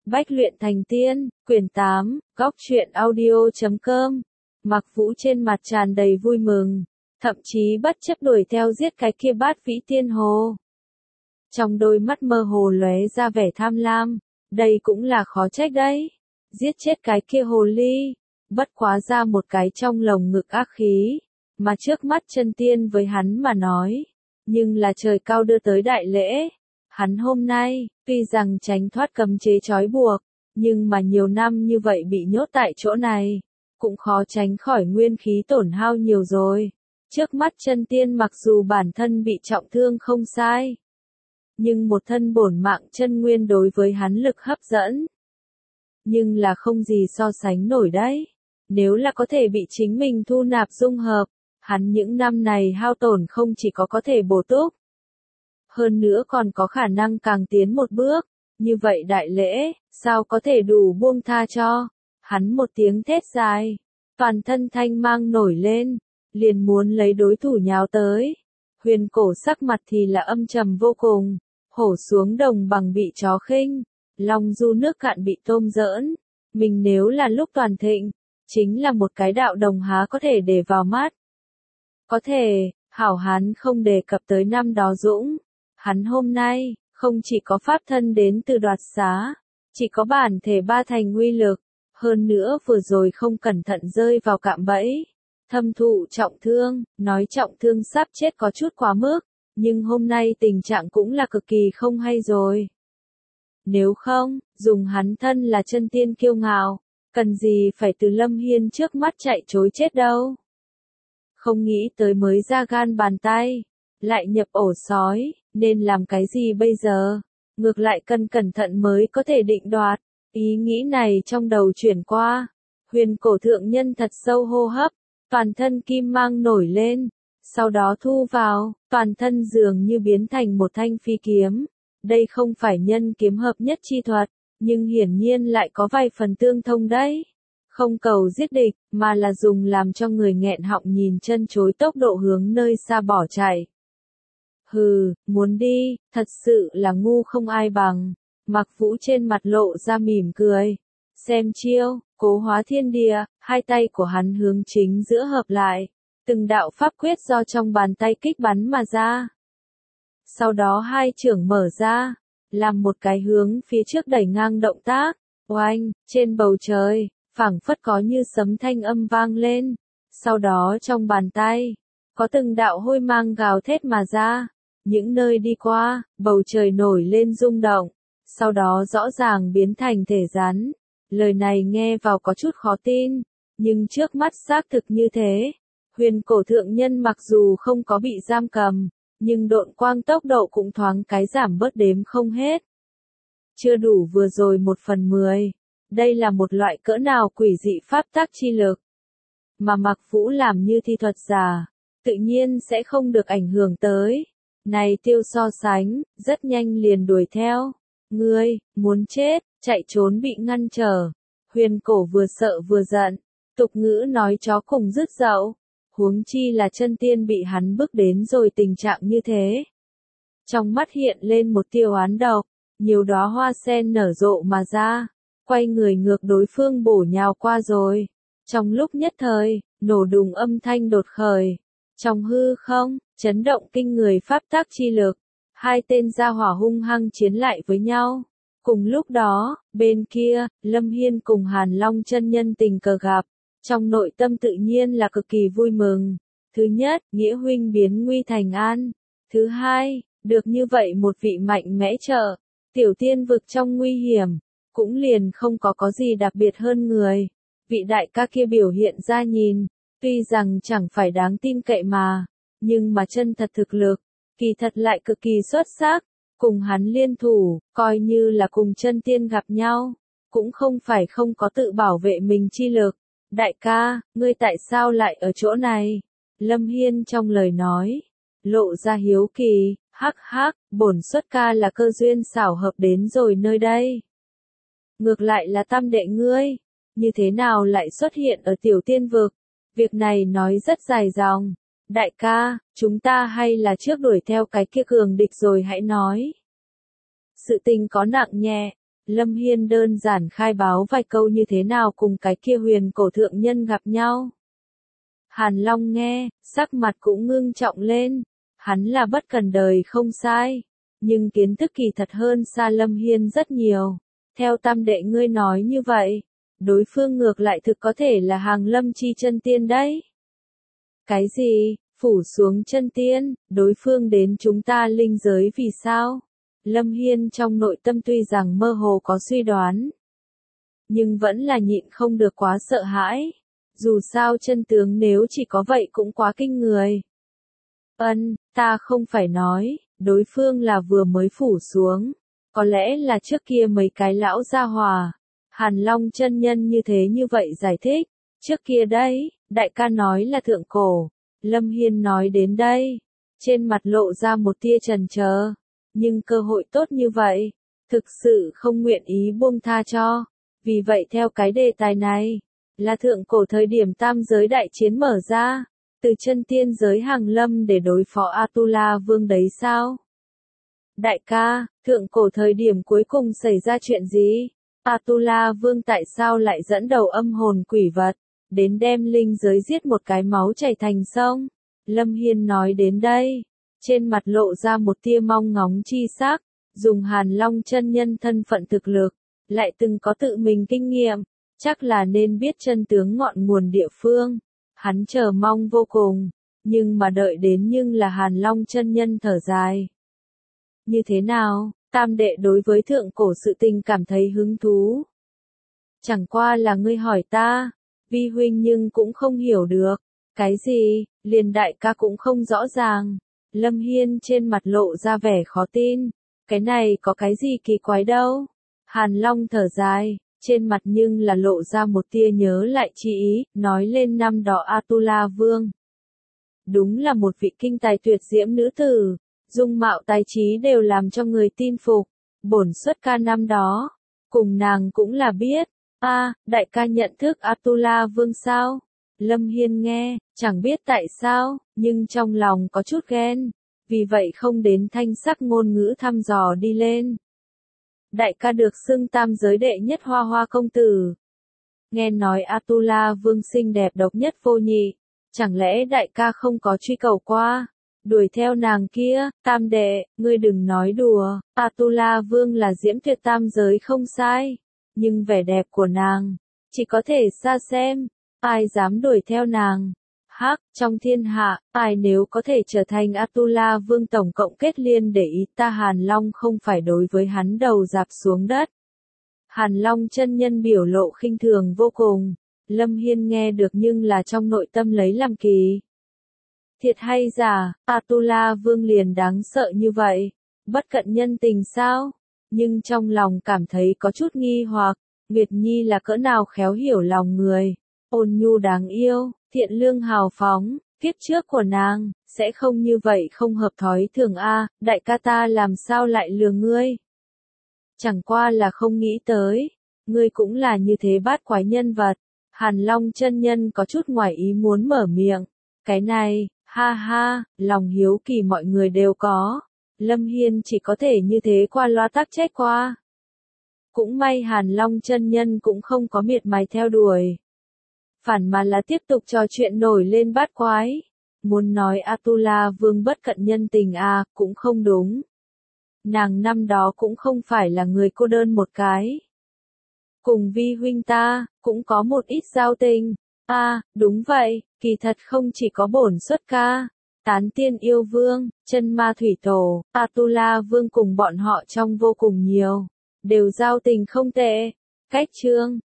Bách luyện thành tiên, quyển 8, góc truyện audio.com. Mặc Vũ trên mặt tràn đầy vui mừng, thậm chí bất chấp đuổi theo giết cái kia Bát Vĩ Tiên Hồ. Trong đôi mắt mơ hồ lóe ra vẻ tham lam, đây cũng là khó trách đấy. Giết chết cái kia hồ ly, bất quá ra một cái trong lồng ngực ác khí, mà trước mắt chân tiên với hắn mà nói, nhưng là trời cao đưa tới đại lễ. Hắn hôm nay, tuy rằng tránh thoát cấm chế trói buộc, nhưng mà nhiều năm như vậy bị nhốt tại chỗ này, cũng khó tránh khỏi nguyên khí tổn hao nhiều rồi. Trước mắt chân tiên mặc dù bản thân bị trọng thương không sai, nhưng một thân bổn mạng chân nguyên đối với hắn lực hấp dẫn. Nhưng là không gì so sánh nổi đấy. Nếu là có thể bị chính mình thu nạp dung hợp, hắn những năm này hao tổn không chỉ có thể bổ túc, hơn nữa còn có khả năng càng tiến một bước. Như vậy đại lễ, sao có thể đủ buông tha cho? Hắn một tiếng thét dài, toàn thân thanh mang nổi lên, liền muốn lấy đối thủ nhào tới. Huyền Cổ sắc mặt thì là âm trầm vô cùng, hổ xuống đồng bằng bị chó khinh, long du nước cạn bị tôm giỡn. Mình nếu là lúc toàn thịnh, chính là một cái đạo đồng há có thể để vào mắt. Có thể, hảo hán không đề cập tới năm đó dũng. Hắn hôm nay, không chỉ có pháp thân đến từ đoạt xá, chỉ có bản thể ba thành uy lực, hơn nữa vừa rồi không cẩn thận rơi vào cạm bẫy, thâm thụ trọng thương, nói trọng thương sắp chết có chút quá mức, nhưng hôm nay tình trạng cũng là cực kỳ không hay rồi. Nếu không, dùng hắn thân là chân tiên kiêu ngạo, cần gì phải từ Lâm Hiên trước mắt chạy trối chết đâu. Không nghĩ tới mới ra gan bàn tay, lại nhập ổ sói, nên làm cái gì bây giờ? Ngược lại cần cẩn thận mới có thể định đoạt. Ý nghĩ này trong đầu chuyển qua. Huyền Cổ thượng nhân thật sâu hô hấp, toàn thân kim mang nổi lên, sau đó thu vào, toàn thân dường như biến thành một thanh phi kiếm. Đây không phải nhân kiếm hợp nhất chi thuật, nhưng hiển nhiên lại có vài phần tương thông đấy. Không cầu giết địch, mà là dùng làm cho người nghẹn họng nhìn chân chối tốc độ hướng nơi xa bỏ chạy. Hừ, muốn đi, thật sự là ngu không ai bằng. Mặc Vũ trên mặt lộ ra mỉm cười. Xem chiêu, Cố Hóa Thiên Địa, hai tay của hắn hướng chính giữa hợp lại. Từng đạo pháp quyết do trong bàn tay kích bắn mà ra. Sau đó hai chưởng mở ra, làm một cái hướng phía trước đẩy ngang động tác. Oanh, trên bầu trời, phảng phất có như sấm thanh âm vang lên. Sau đó trong bàn tay, có từng đạo hôi mang gào thét mà ra. Những nơi đi qua, bầu trời nổi lên rung động, sau đó rõ ràng biến thành thể rắn. Lời này nghe vào có chút khó tin, nhưng trước mắt xác thực như thế. Huyền Cổ thượng nhân mặc dù không có bị giam cầm, nhưng độn quang tốc độ cũng thoáng cái giảm bớt đếm không hết. Chưa đủ vừa rồi 1/10. Đây là một loại cỡ nào quỷ dị pháp tắc chi lực. Mà Mặc Vũ làm như thi thuật giả, tự nhiên sẽ không được ảnh hưởng tới. Này tiêu so sánh, rất nhanh liền đuổi theo. Ngươi, muốn chết, chạy trốn bị ngăn trở. Huyền Cổ vừa sợ vừa giận, tục ngữ nói chó cùng rứt dậu. Huống chi là chân tiên bị hắn bức đến rồi tình trạng như thế. Trong mắt hiện lên một tia oán độc, nhiều đóa hoa sen nở rộ mà ra, quay người ngược đối phương bổ nhào qua rồi. Trong lúc nhất thời, nổ đùng âm thanh đột khởi. Trong hư không, chấn động kinh người pháp tắc chi lực, hai tên gia hỏa hung hăng chiến lại với nhau. Cùng lúc đó, bên kia, Lâm Hiên cùng Hàn Long chân nhân tình cờ gặp, trong nội tâm tự nhiên là cực kỳ vui mừng. Thứ nhất, nghĩa huynh biến nguy thành an. Thứ hai, được như vậy một vị mạnh mẽ trợ, tiểu tiên vực trong nguy hiểm, cũng liền không có gì đặc biệt hơn người. Vị đại ca kia biểu hiện ra nhìn, tuy rằng chẳng phải đáng tin cậy mà, nhưng mà chân thật thực lực, kỳ thật lại cực kỳ xuất sắc. Cùng hắn liên thủ, coi như là cùng chân tiên gặp nhau, cũng không phải không có tự bảo vệ mình chi lực. Đại ca, ngươi tại sao lại ở chỗ này? Lâm Hiên trong lời nói, lộ ra hiếu kỳ, hắc hắc, bổn xuất ca là cơ duyên xảo hợp đến rồi nơi đây. Ngược lại là tam đệ ngươi, như thế nào lại xuất hiện ở tiểu tiên vực? Việc này nói rất dài dòng. Đại ca, chúng ta hay là trước đuổi theo cái kia cường địch rồi hãy nói. Sự tình có nặng nhẹ, Lâm Hiên đơn giản khai báo vài câu như thế nào cùng cái kia huyền cổ thượng nhân gặp nhau. Hàn Long nghe, sắc mặt cũng ngưng trọng lên, hắn là bất cần đời không sai, nhưng kiến thức kỳ thật hơn xa Lâm Hiên rất nhiều. Theo tam đệ ngươi nói như vậy, đối phương ngược lại thực có thể là hàng Lâm chi chân tiên đấy. Cái gì, phủ xuống chân tiên, đối phương đến chúng ta linh giới vì sao? Lâm Hiên trong nội tâm tuy rằng mơ hồ có suy đoán, nhưng vẫn là nhịn không được quá sợ hãi. Dù sao chân tướng nếu chỉ có vậy cũng quá kinh người. Ta không phải nói, đối phương là vừa mới phủ xuống. Có lẽ là trước kia mấy cái lão gia hòa. Hàn Long chân nhân như thế như vậy giải thích. Trước kia đấy, đại ca nói là thượng cổ. Lâm Hiên nói đến đây. Trên mặt lộ ra một tia chần chờ. Nhưng cơ hội tốt như vậy, thực sự không nguyện ý buông tha cho. Vì vậy theo cái đề tài này, là thượng cổ thời điểm tam giới đại chiến mở ra, từ chân tiên giới hàng lâm để đối phó Atula Vương đấy sao? Đại ca, thượng cổ thời điểm cuối cùng xảy ra chuyện gì? Atula Vương tại sao lại dẫn đầu âm hồn quỷ vật, đến đem linh giới giết một cái máu chảy thành sông? Lâm Hiên nói đến đây, trên mặt lộ ra một tia mong ngóng chi sắc, dùng Hàn Long chân nhân thân phận thực lực, lại từng có tự mình kinh nghiệm, chắc là nên biết chân tướng ngọn nguồn địa phương. Hắn chờ mong vô cùng, nhưng mà đợi đến nhưng là Hàn Long chân nhân thở dài. Như thế nào, tam đệ đối với thượng cổ sự tình cảm thấy hứng thú? Chẳng qua là ngươi hỏi ta, vi huynh nhưng cũng không hiểu được. Cái gì, liền đại ca cũng không rõ ràng. Lâm Hiên trên mặt lộ ra vẻ khó tin. Cái này có cái gì kỳ quái đâu. Hàn Long thở dài, trên mặt nhưng là lộ ra một tia nhớ lại chi ý, nói lên năm đó Atula Vương. Đúng là một vị kinh tài tuyệt diễm nữ tử, dung mạo tài trí đều làm cho người tin phục. Bổn xuất ca năm đó, cùng nàng cũng là biết. Đại ca nhận thức Atula Vương sao? Lâm Hiên nghe, chẳng biết tại sao, nhưng trong lòng có chút ghen, vì vậy không đến thanh sắc ngôn ngữ thăm dò đi lên. Đại ca được xưng tam giới đệ nhất hoa hoa công tử. Nghe nói Atula Vương xinh đẹp độc nhất vô nhị, chẳng lẽ đại ca không có truy cầu qua, đuổi theo nàng kia? Tam đệ, ngươi đừng nói đùa, Atula Vương là diễm tuyệt tam giới không sai, nhưng vẻ đẹp của nàng, chỉ có thể xa xem, ai dám đuổi theo nàng? Trong thiên hạ, ai nếu có thể trở thành Atula Vương tổng cộng kết liên để ý ta Hàn Long không phải đối với hắn đầu dạp xuống đất. Hàn Long chân nhân biểu lộ khinh thường vô cùng, Lâm Hiên nghe được nhưng là trong nội tâm lấy làm kỳ. Thiệt hay giả, Atula Vương liền đáng sợ như vậy, bất cận nhân tình sao? Nhưng trong lòng cảm thấy có chút nghi hoặc, Nguyệt Nhi là cỡ nào khéo hiểu lòng người, ôn nhu đáng yêu, thiện lương hào phóng, kiếp trước của nàng, sẽ không như vậy không hợp thói thường đại ca ta làm sao lại lừa ngươi? Chẳng qua là không nghĩ tới, ngươi cũng là như thế bát quái nhân vật. Hàn Long chân nhân có chút ngoài ý muốn mở miệng, cái này, lòng hiếu kỳ mọi người đều có, Lâm Hiên chỉ có thể như thế qua loa tắc trách qua. Cũng may Hàn Long chân nhân cũng không có miệt mài theo đuổi, phản mà là tiếp tục trò chuyện nổi lên bát quái. Muốn nói Atula Vương bất cận nhân tình cũng không đúng. Nàng năm đó cũng không phải là người cô đơn một cái. Cùng vi huynh ta, cũng có một ít giao tình. Đúng vậy, kỳ thật không chỉ có bổn xuất ca. Tán tiên yêu vương, chân ma thủy tổ, Atula Vương cùng bọn họ trong vô cùng nhiều. Đều giao tình không tệ. Cách chương.